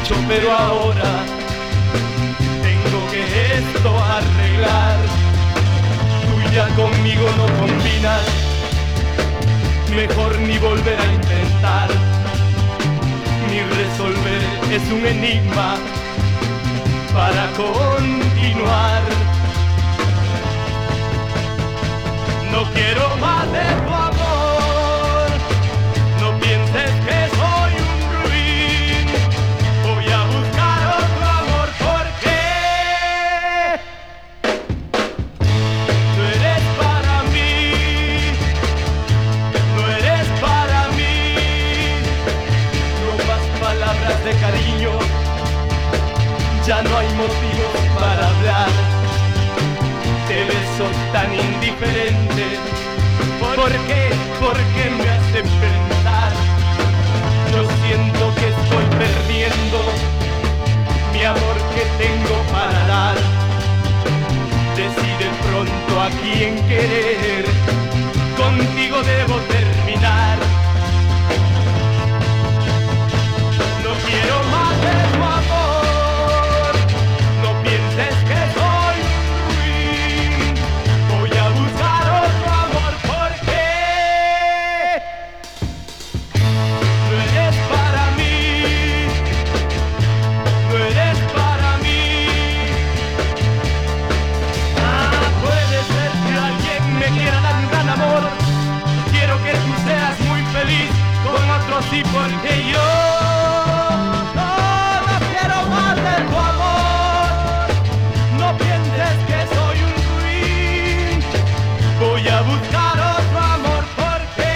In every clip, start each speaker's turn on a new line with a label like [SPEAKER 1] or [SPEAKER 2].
[SPEAKER 1] mucho, pero ahora tengo que esto arreglar. Tú ya conmigo no combinas, mejor ni volver a intentar. Ni resolver es un enigma para continuar. No quiero más de tu amor, no pienses que soy un ruin. Voy a buscar otro amor porque no eres para mí, no eres para mí. No más palabras de cariño, ya no hay motivos para hablar. Te beso tan indiferente, ¿por qué? ¿Por qué me hace pensar? Yo siento que estoy perdiendo mi amor que tengo para dar. Decide pronto a quién querer, contigo debo terminar. No quiero más de tu amor, no pienses que soy un ruin. Voy a buscar otro amor porque no eres para mí, no eres para mí. Puede ser que alguien me quiera dar un gran amor. Quiero que tú seas muy feliz con otro sí, porque yo no quiero más de tu amor. No pienses que soy un ruin. Voy a buscar otro amor porque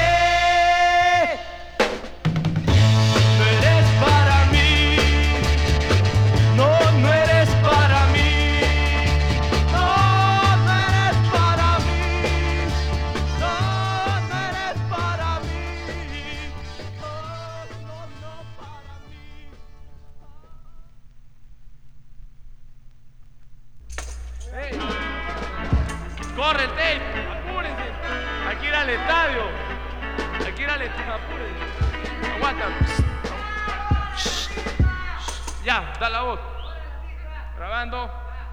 [SPEAKER 1] no eres para mí. No, no eres para mí. No, no eres para mí. No, no eres para mí. No, no para mí. ¡Ey! ¡Corre el tape! ¡Apúrense! Hay que ir al estadio. Hay que ir al estadio. Apúrense. Aguanta. Ya, da la voz. Grabando.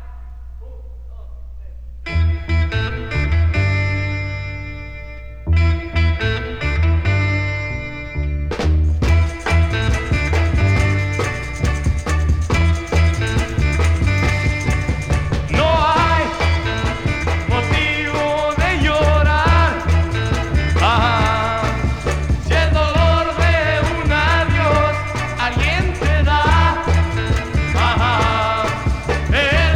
[SPEAKER 1] No hay motivo de llorar. Si el dolor de un adiós alguien te da,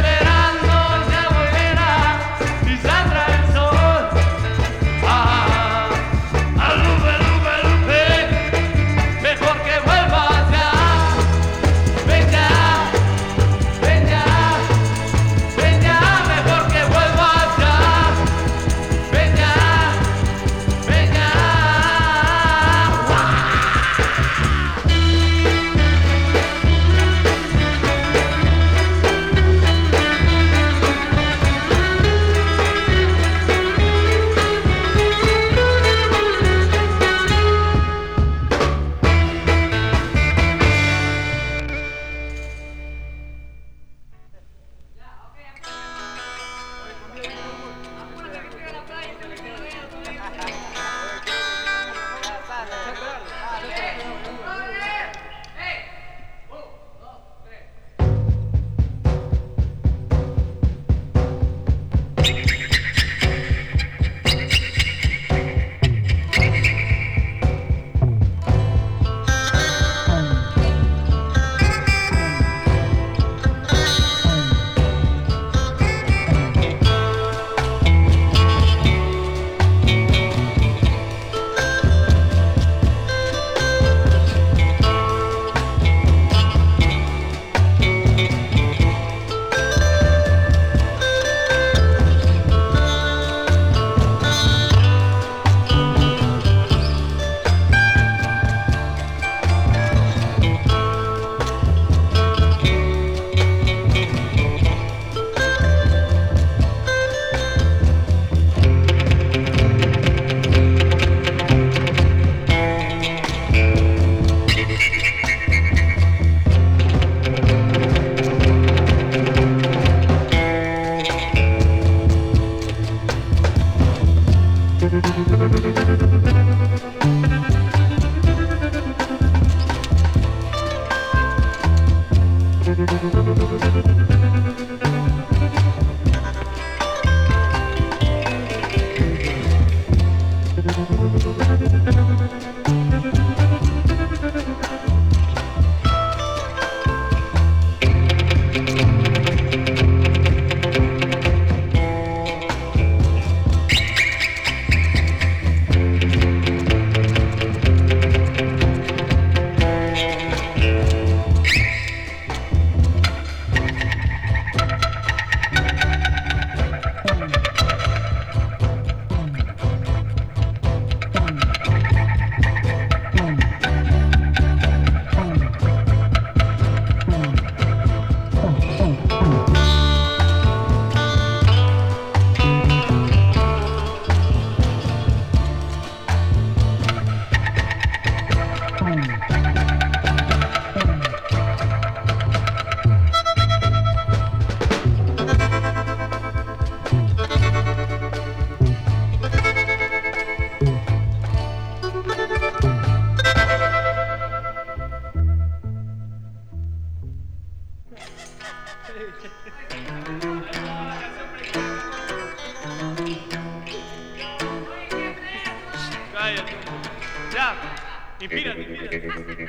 [SPEAKER 1] Inspírate.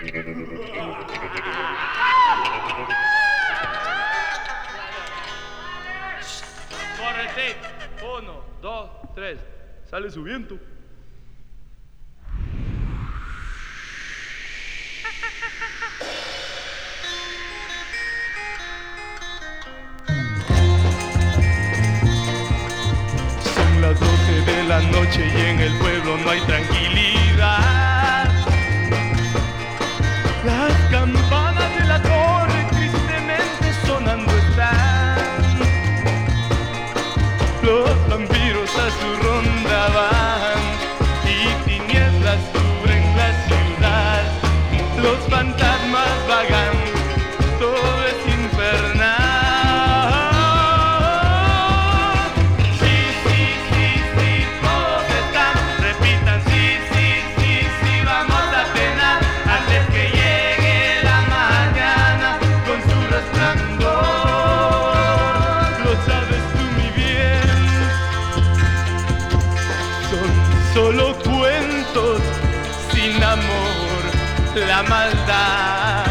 [SPEAKER 1] Córrete. 1, 2, 3. Sale su viento. Son las 12 de la noche y en el pueblo no hay tranquilidad. Las campanas de la torre tristemente sonando están. Los vampiros a su ronda van y tinieblas cubren la ciudad. Los fantasmas vagan, todo es infernal. Solo cuentos sin amor, la maldad.